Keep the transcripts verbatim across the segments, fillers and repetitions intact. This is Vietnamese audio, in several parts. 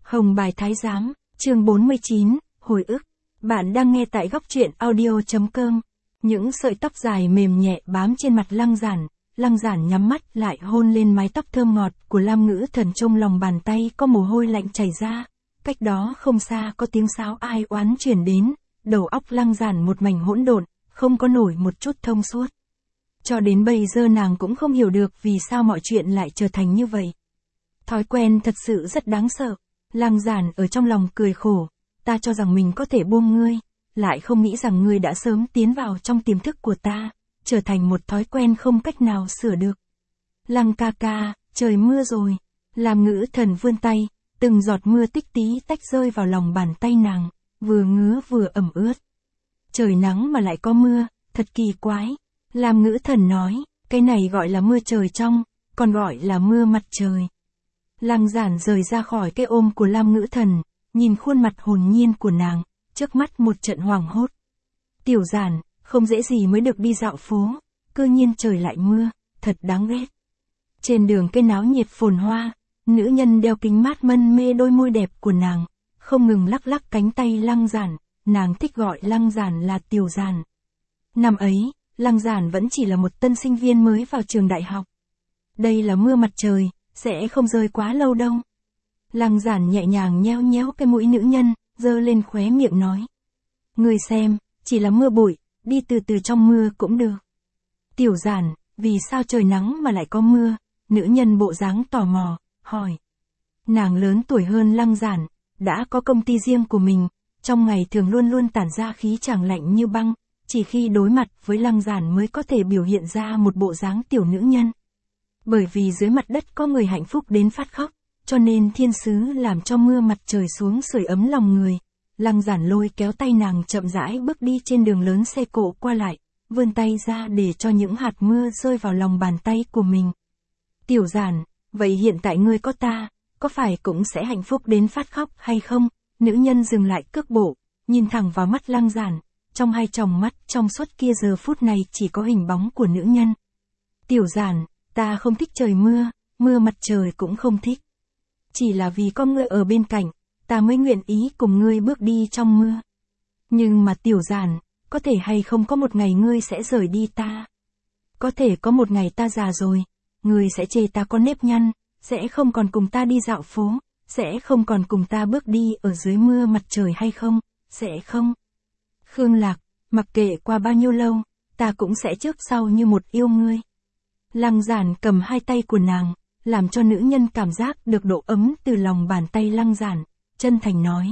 Hồng Bài Thái Giám, chương bốn mươi chín, hồi ức. Bạn đang nghe tại góc truyện audio chấm com. Những sợi tóc dài mềm nhẹ bám trên mặt Lăng Giản, Lăng Giản nhắm mắt lại hôn lên mái tóc thơm ngọt của Lam Ngữ Thần, trong lòng bàn tay có mồ hôi lạnh chảy ra. Cách đó không xa có tiếng sáo ai oán truyền đến, đầu óc Lăng Giản một mảnh hỗn độn, không có nổi một chút thông suốt. Cho đến bây giờ nàng cũng không hiểu được vì sao mọi chuyện lại trở thành như vậy. Thói quen thật sự rất đáng sợ. Lăng Giản ở trong lòng cười khổ, ta cho rằng mình có thể buông ngươi, lại không nghĩ rằng ngươi đã sớm tiến vào trong tiềm thức của ta, trở thành một thói quen không cách nào sửa được. Lăng ca ca, trời mưa rồi. Lam Ngữ Thần vươn tay, từng giọt mưa tích tí tách rơi vào lòng bàn tay nàng, vừa ngứa vừa ẩm ướt. Trời nắng mà lại có mưa, thật kỳ quái. Lam Ngữ Thần nói, cái này gọi là mưa trời trong, còn gọi là mưa mặt trời. Lăng Giản rời ra khỏi cái ôm của Lam Ngữ Thần, nhìn khuôn mặt hồn nhiên của nàng, trước mắt một trận hoảng hốt. Tiểu Giản, không dễ gì mới được đi dạo phố, cơ nhiên trời lại mưa, thật đáng ghét. Trên đường cây náo nhiệt phồn hoa, nữ nhân đeo kính mát mân mê đôi môi đẹp của nàng, không ngừng lắc lắc cánh tay Lăng Giản, nàng thích gọi Lăng Giản là Tiểu Giản. Năm ấy, Lăng Giản vẫn chỉ là một tân sinh viên mới vào trường đại học. Đây là mưa mặt trời, sẽ không rơi quá lâu đâu. Lăng Giản nhẹ nhàng nheo nhéo cái mũi nữ nhân, giơ lên khóe miệng nói. Ngươi xem, chỉ là mưa bụi, đi từ từ trong mưa cũng được. Tiểu Giản, vì sao trời nắng mà lại có mưa? Nữ nhân bộ dáng tò mò, hỏi. Nàng lớn tuổi hơn Lăng Giản, đã có công ty riêng của mình, trong ngày thường luôn luôn tản ra khí chàng lạnh như băng, chỉ khi đối mặt với Lăng Giản mới có thể biểu hiện ra một bộ dáng tiểu nữ nhân. Bởi vì dưới mặt đất có người hạnh phúc đến phát khóc, cho nên thiên sứ làm cho mưa mặt trời xuống sưởi ấm lòng người. Lăng Giản lôi kéo tay nàng chậm rãi bước đi trên đường lớn xe cộ qua lại, vươn tay ra để cho những hạt mưa rơi vào lòng bàn tay của mình. Tiểu Giản, vậy hiện tại ngươi có ta, có phải cũng sẽ hạnh phúc đến phát khóc hay không? Nữ nhân dừng lại cước bộ, nhìn thẳng vào mắt Lăng Giản, trong hai tròng mắt trong suốt kia giờ phút này chỉ có hình bóng của nữ nhân. Tiểu Giản, ta không thích trời mưa, mưa mặt trời cũng không thích. Chỉ là vì có ngươi ở bên cạnh, ta mới nguyện ý cùng ngươi bước đi trong mưa. Nhưng mà Tiểu Giản, có thể hay không có một ngày ngươi sẽ rời đi ta? Có thể có một ngày ta già rồi, ngươi sẽ chê ta có nếp nhăn, sẽ không còn cùng ta đi dạo phố, sẽ không còn cùng ta bước đi ở dưới mưa mặt trời hay không, sẽ không? Khương Lạc, mặc kệ qua bao nhiêu lâu, ta cũng sẽ trước sau như một yêu ngươi. Lăng Giản cầm hai tay của nàng, làm cho nữ nhân cảm giác được độ ấm từ lòng bàn tay Lăng Giản, chân thành nói.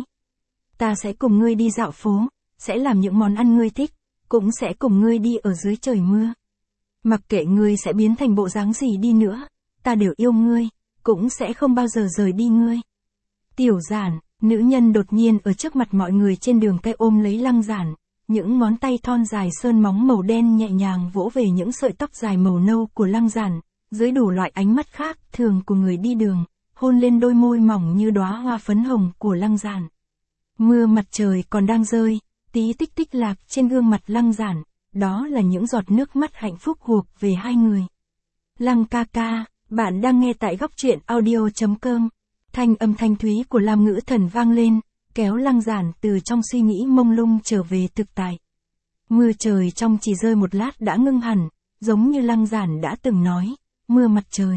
Ta sẽ cùng ngươi đi dạo phố, sẽ làm những món ăn ngươi thích, cũng sẽ cùng ngươi đi ở dưới trời mưa. Mặc kệ ngươi sẽ biến thành bộ dáng gì đi nữa, ta đều yêu ngươi, cũng sẽ không bao giờ rời đi ngươi. Tiểu Giản, nữ nhân đột nhiên ở trước mặt mọi người trên đường cây ôm lấy Lăng Giản, những ngón tay thon dài sơn móng màu đen nhẹ nhàng vỗ về những sợi tóc dài màu nâu của Lăng Giản, dưới đủ loại ánh mắt khác thường của người đi đường, hôn lên đôi môi mỏng như đóa hoa phấn hồng của Lăng Giản. Mưa mặt trời còn đang rơi, tí tích tích lạc trên gương mặt Lăng Giản, đó là những giọt nước mắt hạnh phúc thuộc về hai người. Lăng ca ca, bạn đang nghe tại góc truyện audio chấm com. Thanh âm thanh thúy của Lam Ngữ Thần vang lên, kéo Lăng Giản từ trong suy nghĩ mông lung trở về thực tại. Mưa trời trong chỉ rơi một lát đã ngưng hẳn, giống như Lăng Giản đã từng nói, mưa mặt trời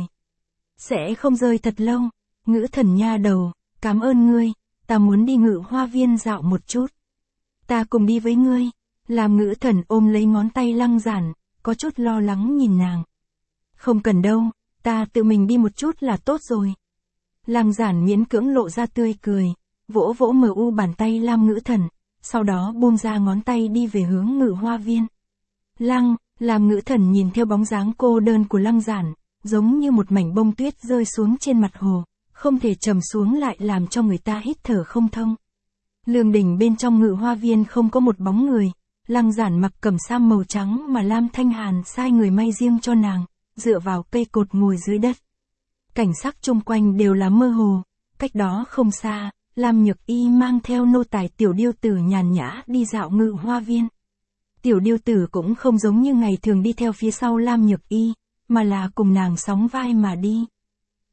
sẽ không rơi thật lâu. Ngữ Thần nha đầu, cảm ơn ngươi, ta muốn đi Ngự Hoa Viên dạo một chút. Ta cùng đi với ngươi. Lam Ngữ Thần ôm lấy ngón tay Lăng Giản, có chút lo lắng nhìn nàng. Không cần đâu, ta tự mình đi một chút là tốt rồi. Lăng Giản miễn cưỡng lộ ra tươi cười, vỗ vỗ mờ u bàn tay Lam Ngữ Thần, sau đó buông ra ngón tay đi về hướng Ngự Hoa Viên. Lăng, Lam Ngữ Thần nhìn theo bóng dáng cô đơn của Lăng Giản, giống như một mảnh bông tuyết rơi xuống trên mặt hồ, không thể trầm xuống lại làm cho người ta hít thở không thông. Lương đình bên trong Ngự Hoa Viên không có một bóng người, Lăng Giản mặc cẩm sam màu trắng mà Lam Thanh Hàn sai người may riêng cho nàng, dựa vào cây cột ngồi dưới đất. Cảnh sắc chung quanh đều là mơ hồ, cách đó không xa, Lam Nhược Y mang theo nô tài Tiểu Điêu Tử nhàn nhã đi dạo Ngự Hoa Viên. Tiểu Điêu Tử cũng không giống như ngày thường đi theo phía sau Lam Nhược Y, mà là cùng nàng sóng vai mà đi.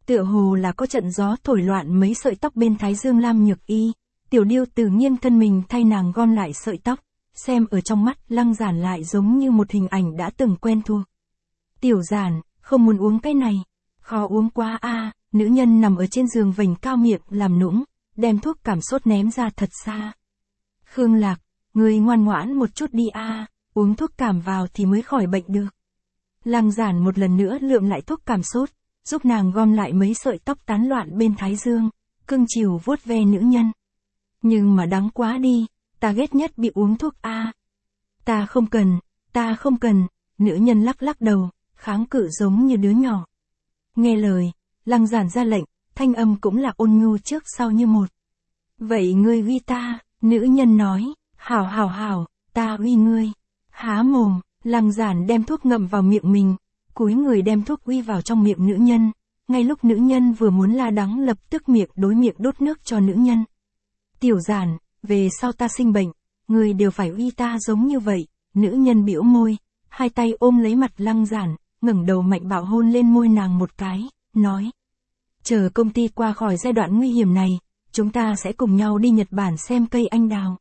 Tựa hồ là có trận gió thổi loạn mấy sợi tóc bên thái dương Lam Nhược Y, Tiểu Điêu Tử nghiêng thân mình thay nàng gom lại sợi tóc, xem ở trong mắt Lăng Giản lại giống như một hình ảnh đã từng quen thuộc. Tiểu Giản, không muốn uống cái này, khó uống quá a. À. Nữ nhân nằm ở trên giường vành cao miệng làm nũng, đem thuốc cảm sốt ném ra thật xa. Khương Lạc, ngươi ngoan ngoãn một chút đi a, à. Uống thuốc cảm vào thì mới khỏi bệnh được. Lăng Giản một lần nữa lượm lại thuốc cảm sốt, giúp nàng gom lại mấy sợi tóc tán loạn bên thái dương, cưng chiều vuốt ve nữ nhân. Nhưng mà đáng quá đi, ta ghét nhất bị uống thuốc a. À. Ta không cần, ta không cần, nữ nhân lắc lắc đầu, kháng cự giống như đứa nhỏ. Nghe lời, Lăng Giản ra lệnh, thanh âm cũng là ôn nhu trước sau như một. Vậy ngươi uy ta, nữ nhân nói, hảo hảo hảo, ta uy ngươi. Há mồm, Lăng Giản đem thuốc ngậm vào miệng mình, cúi người đem thuốc uy vào trong miệng nữ nhân, ngay lúc nữ nhân vừa muốn la đắng lập tức miệng đối miệng đốt nước cho nữ nhân. Tiểu Giản, về sau ta sinh bệnh, người đều phải uy ta giống như vậy, nữ nhân bĩu môi, hai tay ôm lấy mặt Lăng Giản, ngẩng đầu mạnh bạo hôn lên môi nàng một cái, nói. Chờ công ty qua khỏi giai đoạn nguy hiểm này, chúng ta sẽ cùng nhau đi Nhật Bản xem cây anh đào.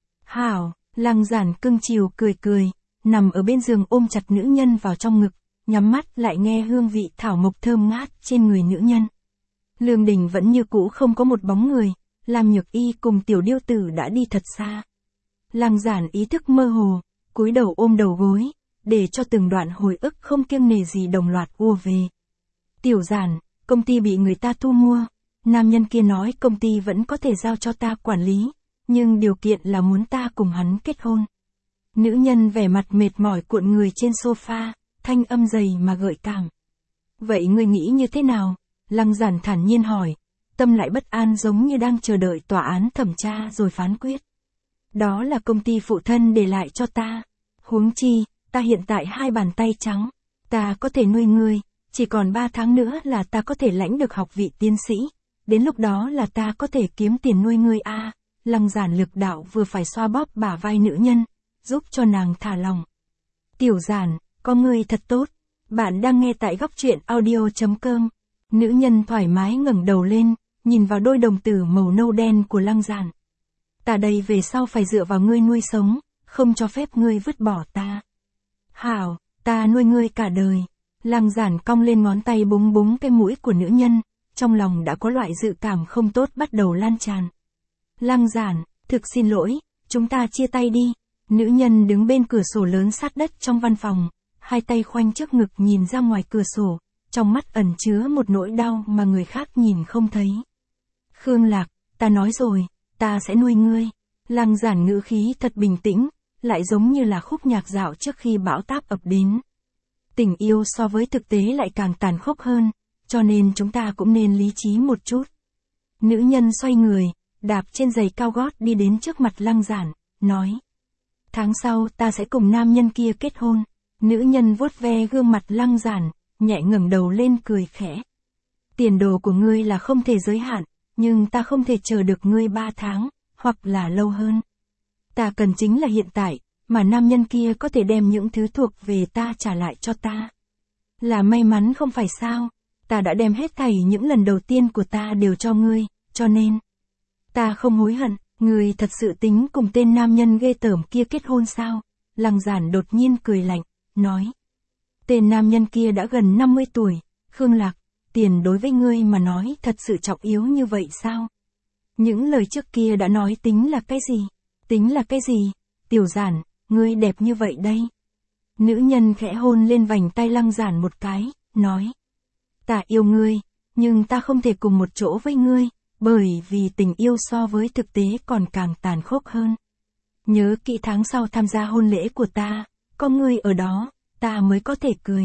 Hảo, Lăng Giản cưng chiều cười cười, nằm ở bên giường ôm chặt nữ nhân vào trong ngực, nhắm mắt lại nghe hương vị thảo mộc thơm ngát trên người nữ nhân. Lương Đình vẫn như cũ không có một bóng người, Lam Nhược Y cùng Tiểu Điêu Tử đã đi thật xa. Lăng Giản ý thức mơ hồ, cúi đầu ôm đầu gối, để cho từng đoạn hồi ức không kiêng nề gì đồng loạt ùa về. Tiểu Giản, công ty bị người ta thu mua, nam nhân kia nói công ty vẫn có thể giao cho ta quản lý, nhưng điều kiện là muốn ta cùng hắn kết hôn. Nữ nhân vẻ mặt mệt mỏi cuộn người trên sofa, thanh âm dày mà gợi cảm. Vậy ngươi nghĩ như thế nào? Lăng Giản thản nhiên hỏi, tâm lại bất an giống như đang chờ đợi tòa án thẩm tra rồi phán quyết. Đó là công ty phụ thân để lại cho ta. Huống chi, ta hiện tại hai bàn tay trắng, ta có thể nuôi ngươi, chỉ còn ba tháng nữa là ta có thể lãnh được học vị tiến sĩ, đến lúc đó là ta có thể kiếm tiền nuôi ngươi a. À. Lăng Giản lực đạo vừa phải xoa bóp bả vai nữ nhân, giúp cho nàng thả lòng. Tiểu Giản, có ngươi thật tốt. Bạn đang nghe tại góc truyện audio chấm com. Nữ nhân thoải mái ngẩng đầu lên, nhìn vào đôi đồng tử màu nâu đen của Lăng Giản. Ta đây về sau phải dựa vào ngươi nuôi sống, không cho phép ngươi vứt bỏ ta. Hảo, ta nuôi ngươi cả đời. Lăng Giản cong lên ngón tay búng búng cái mũi của nữ nhân, trong lòng đã có loại dự cảm không tốt bắt đầu lan tràn. Lăng Giản, thực xin lỗi, chúng ta chia tay đi. Nữ nhân đứng bên cửa sổ lớn sát đất trong văn phòng, hai tay khoanh trước ngực nhìn ra ngoài cửa sổ, trong mắt ẩn chứa một nỗi đau mà người khác nhìn không thấy. Khương Lạc, ta nói rồi, ta sẽ nuôi ngươi. Lăng Giản ngữ khí thật bình tĩnh, lại giống như là khúc nhạc dạo trước khi bão táp ập đến. Tình yêu so với thực tế lại càng tàn khốc hơn, cho nên chúng ta cũng nên lý trí một chút. Nữ nhân xoay người, đạp trên giày cao gót đi đến trước mặt Lăng Giản, nói. Tháng sau ta sẽ cùng nam nhân kia kết hôn. Nữ nhân vuốt ve gương mặt Lăng Giản, nhẹ ngẩng đầu lên cười khẽ. Tiền đồ của ngươi là không thể giới hạn, nhưng ta không thể chờ được ngươi ba tháng, hoặc là lâu hơn. Ta cần chính là hiện tại, mà nam nhân kia có thể đem những thứ thuộc về ta trả lại cho ta. Là may mắn không phải sao, ta đã đem hết thảy những lần đầu tiên của ta đều cho ngươi, cho nên ta không hối hận. Ngươi thật sự tính cùng tên nam nhân ghê tởm kia kết hôn sao? Lăng Giản đột nhiên cười lạnh, nói. Tên nam nhân kia đã gần năm mươi tuổi, Khương Lạc, tiền đối với ngươi mà nói thật sự trọng yếu như vậy sao? Những lời trước kia đã nói tính là cái gì? Tính là cái gì? Tiểu Giản, ngươi đẹp như vậy đây. Nữ nhân khẽ hôn lên vành tay Lăng Giản một cái, nói. Ta yêu ngươi, nhưng ta không thể cùng một chỗ với ngươi. Bởi vì tình yêu so với thực tế còn càng tàn khốc hơn. Nhớ kỹ tháng sau tham gia hôn lễ của ta, có ngươi ở đó, ta mới có thể cười.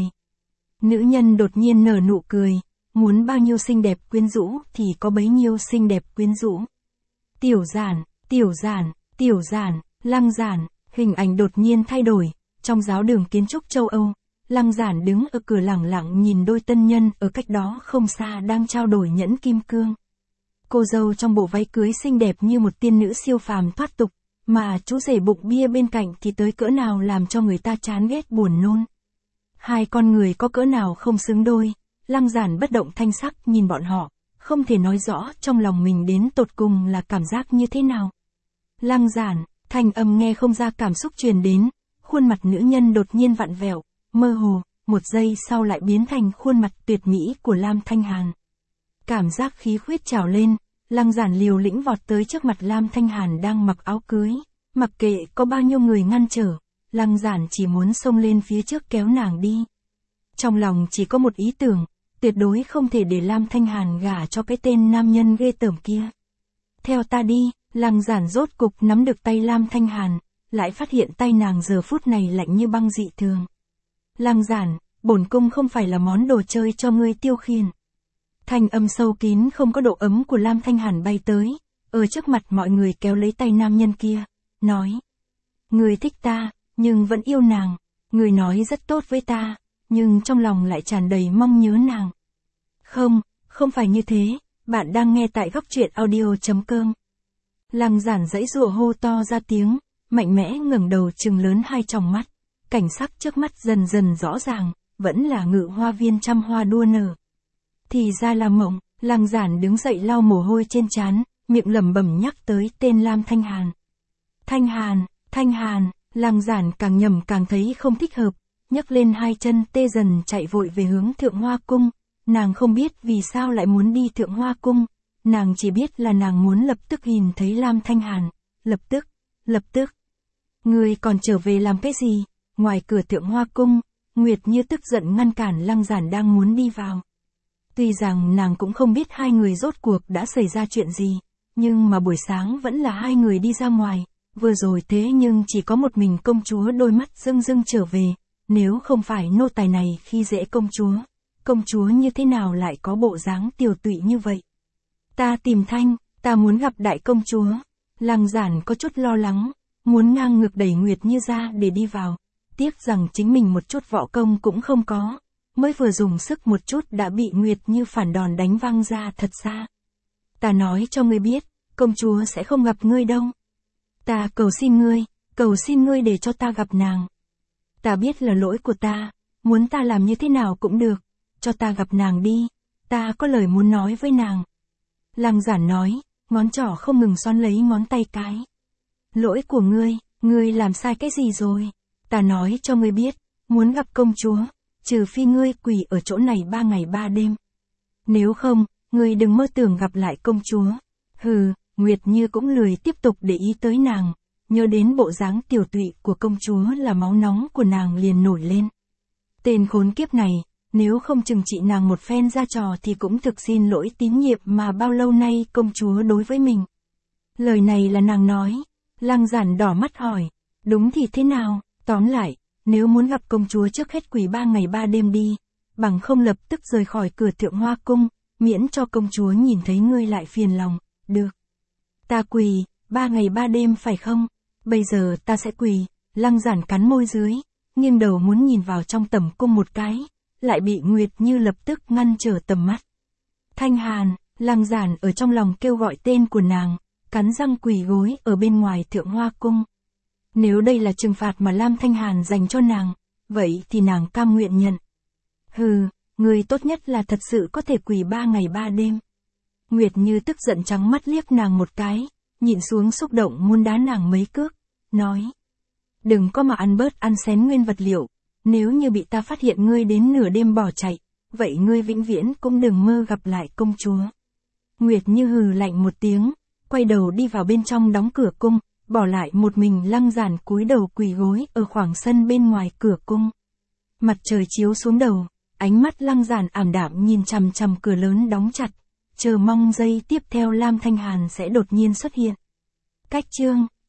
Nữ nhân đột nhiên nở nụ cười, muốn bao nhiêu xinh đẹp quyến rũ thì có bấy nhiêu xinh đẹp quyến rũ. Tiểu Giản, Tiểu Giản, Tiểu Giản, Lăng Giản, hình ảnh đột nhiên thay đổi, trong giáo đường kiến trúc châu Âu, Lăng Giản đứng ở cửa lẳng lặng nhìn đôi tân nhân ở cách đó không xa đang trao đổi nhẫn kim cương. Cô dâu trong bộ váy cưới xinh đẹp như một tiên nữ siêu phàm thoát tục, mà chú rể bụng bia bên cạnh thì tới cỡ nào làm cho người ta chán ghét buồn nôn. Hai con người có cỡ nào không xứng đôi, Lăng Giản bất động thanh sắc nhìn bọn họ, không thể nói rõ trong lòng mình đến tột cùng là cảm giác như thế nào. Lăng Giản, thanh âm nghe không ra cảm xúc truyền đến, khuôn mặt nữ nhân đột nhiên vặn vẹo, mơ hồ, một giây sau lại biến thành khuôn mặt tuyệt mỹ của Lam Thanh Hàn. Cảm giác khí huyết trào lên, Lăng Giản liều lĩnh vọt tới trước mặt Lam Thanh Hàn đang mặc áo cưới, mặc kệ có bao nhiêu người ngăn trở, Lăng Giản chỉ muốn xông lên phía trước kéo nàng đi. Trong lòng chỉ có một ý tưởng, tuyệt đối không thể để Lam Thanh Hàn gả cho cái tên nam nhân ghê tởm kia. Theo ta đi, Lăng Giản rốt cục nắm được tay Lam Thanh Hàn, lại phát hiện tay nàng giờ phút này lạnh như băng dị thường. Lăng Giản, bổn cung không phải là món đồ chơi cho ngươi tiêu khiển. Thanh âm sâu kín không có độ ấm của Lam Thanh Hàn bay tới, ở trước mặt mọi người kéo lấy tay nam nhân kia, nói. Ngươi thích ta, nhưng vẫn yêu nàng, ngươi nói rất tốt với ta, nhưng trong lòng lại tràn đầy mong nhớ nàng. Không, không phải như thế, bạn đang nghe tại góc truyện audio chấm com. Lăng Giản giãy giụa hô to ra tiếng, mạnh mẽ ngẩng đầu trừng lớn hai tròng mắt, cảnh sắc trước mắt dần dần rõ ràng, vẫn là Ngự Hoa Viên trăm hoa đua nở. Thì ra là mộng, Lăng Giản đứng dậy lau mồ hôi trên trán, miệng lẩm bẩm nhắc tới tên Lam Thanh Hàn. Thanh Hàn, Thanh Hàn, Lăng Giản càng nhầm càng thấy không thích hợp, nhấc lên hai chân tê dần chạy vội về hướng Thượng Hoa Cung, nàng không biết vì sao lại muốn đi Thượng Hoa Cung, nàng chỉ biết là nàng muốn lập tức nhìn thấy Lam Thanh Hàn, lập tức, lập tức. Ngươi còn trở về làm cái gì? Ngoài cửa Thượng Hoa Cung, Nguyệt Như tức giận ngăn cản Lăng Giản đang muốn đi vào. Tuy rằng nàng cũng không biết hai người rốt cuộc đã xảy ra chuyện gì, nhưng mà buổi sáng vẫn là hai người đi ra ngoài, vừa rồi thế nhưng chỉ có một mình công chúa đôi mắt rưng rưng trở về, nếu không phải nô tài này khi dễ công chúa, công chúa như thế nào lại có bộ dáng tiều tụy như vậy? Ta tìm Thanh, ta muốn gặp đại công chúa. Lăng Giản có chút lo lắng, muốn ngang ngược đẩy Nguyệt Như ra để đi vào, tiếc rằng chính mình một chút võ công cũng không có, mới vừa dùng sức một chút đã bị Nguyệt Như phản đòn đánh văng ra thật xa. Ta nói cho ngươi biết, công chúa sẽ không gặp ngươi đâu. Ta cầu xin ngươi, cầu xin ngươi để cho ta gặp nàng. Ta biết là lỗi của ta, muốn ta làm như thế nào cũng được, cho ta gặp nàng đi, ta có lời muốn nói với nàng. Lăng Giản nói, ngón trỏ không ngừng xoắn lấy ngón tay cái. Lỗi của ngươi, ngươi làm sai cái gì rồi? Ta nói cho ngươi biết, muốn gặp công chúa, trừ phi ngươi quỳ ở chỗ này ba ngày ba đêm. Nếu không, ngươi đừng mơ tưởng gặp lại công chúa. Hừ, Nguyệt Như cũng lười tiếp tục để ý tới nàng, nhớ đến bộ dáng tiểu tụy của công chúa là máu nóng của nàng liền nổi lên. Tên khốn kiếp này, nếu không trừng trị nàng một phen ra trò thì cũng thực xin lỗi tín nhiệm mà bao lâu nay công chúa đối với mình. Lời này là nàng nói. Lăng Giản đỏ mắt hỏi, đúng thì thế nào? Tóm lại, nếu muốn gặp công chúa trước hết quỳ ba ngày ba đêm đi, bằng không lập tức rời khỏi cửa Thượng Hoa Cung, miễn cho công chúa nhìn thấy ngươi lại phiền lòng. Được. Ta quỳ, ba ngày ba đêm phải không? Bây giờ ta sẽ quỳ. Lăng Giản cắn môi dưới, nghiêng đầu muốn nhìn vào trong tầm cung một cái, lại bị Nguyệt Như lập tức ngăn trở tầm mắt. Thanh Hàn, Lăng Giản ở trong lòng kêu gọi tên của nàng, cắn răng quỳ gối ở bên ngoài Thượng Hoa Cung. Nếu đây là trừng phạt mà Lam Thanh Hàn dành cho nàng, vậy thì nàng cam nguyện nhận. Hừ, người tốt nhất là thật sự có thể quỳ ba ngày ba đêm. Nguyệt Như tức giận trắng mắt liếc nàng một cái, nhịn xuống xúc động muốn đá nàng mấy cước, nói. Đừng có mà ăn bớt ăn xén nguyên vật liệu, nếu như bị ta phát hiện ngươi đến nửa đêm bỏ chạy, vậy ngươi vĩnh viễn cũng đừng mơ gặp lại công chúa. Nguyệt Như hừ lạnh một tiếng, quay đầu đi vào bên trong đóng cửa cung, bỏ lại một mình Lăng Giản cúi đầu quỳ gối ở khoảng sân bên ngoài cửa cung. Mặt trời chiếu xuống đầu, ánh mắt Lăng Giản ảm đạm nhìn chằm chằm cửa lớn đóng chặt, chờ mong giây tiếp theo Lam Thanh Hàn sẽ đột nhiên xuất hiện. Cách chương